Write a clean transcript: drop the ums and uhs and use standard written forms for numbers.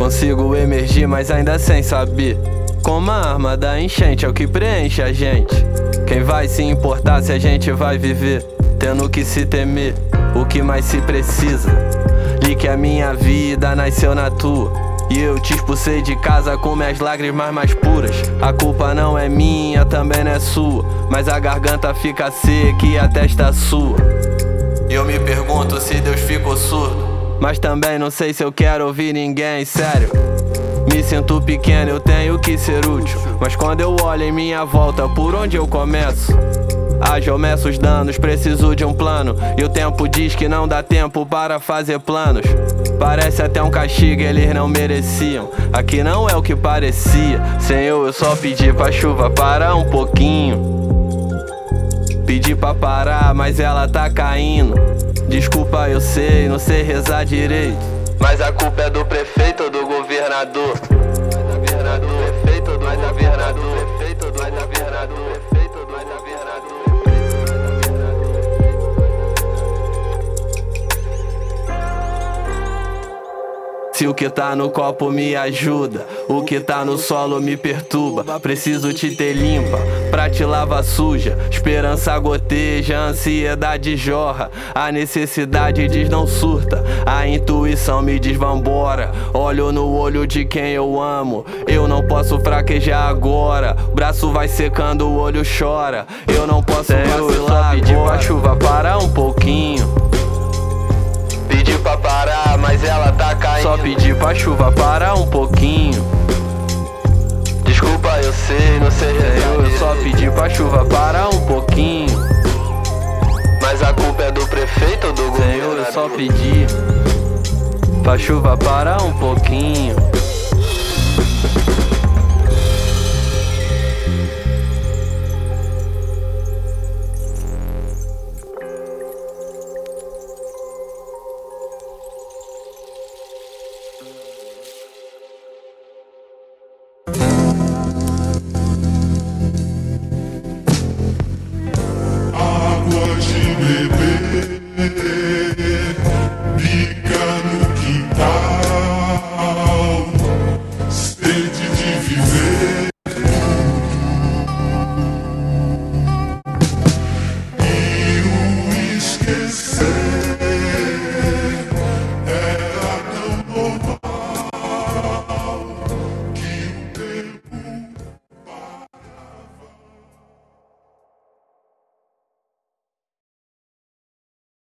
Consigo emergir, mas ainda sem saber como a arma da enchente é o que preenche a gente. Quem vai se importar se a gente vai viver tendo que se temer o que mais se precisa? Li que a minha vida nasceu na tua e eu te expulsei de casa com minhas lágrimas mais puras. A culpa não é minha, também não é sua, mas a garganta fica seca e a testa sua. E eu me pergunto se Deus ficou surdo, mas também não sei se eu quero ouvir ninguém, sério. Me sinto pequeno, eu tenho que ser útil, mas quando eu olho em minha volta, por onde eu começo? Eu meço os danos, preciso de um plano, e o tempo diz que não dá tempo para fazer planos. Parece até um castigo, eles não mereciam. Aqui não é o que parecia. Senhor, eu só pedi pra chuva parar um pouquinho. Pedi pra parar, mas ela tá caindo. Desculpa, eu sei, não sei rezar direito, mas a culpa é do prefeito ou do governador? Se o que tá no copo me ajuda, o que tá no solo me perturba. Preciso te ter limpa, pra te lavar suja. Esperança goteja, a ansiedade jorra. A necessidade diz não surta, a intuição me diz vambora. Olho no olho de quem eu amo, eu não posso fraquejar agora. O braço vai secando, o olho chora. Eu não posso vacilar, pedir pra chuva parar um pouquinho. Pedi pra parar, mas ela tá caindo. Só pedi pra chuva parar um pouquinho. Desculpa, eu sei, não sei rezar. Eu só pedi pra chuva parar um pouquinho, mas a culpa é do prefeito ou do governador? Eu só pedi pra chuva parar um pouquinho.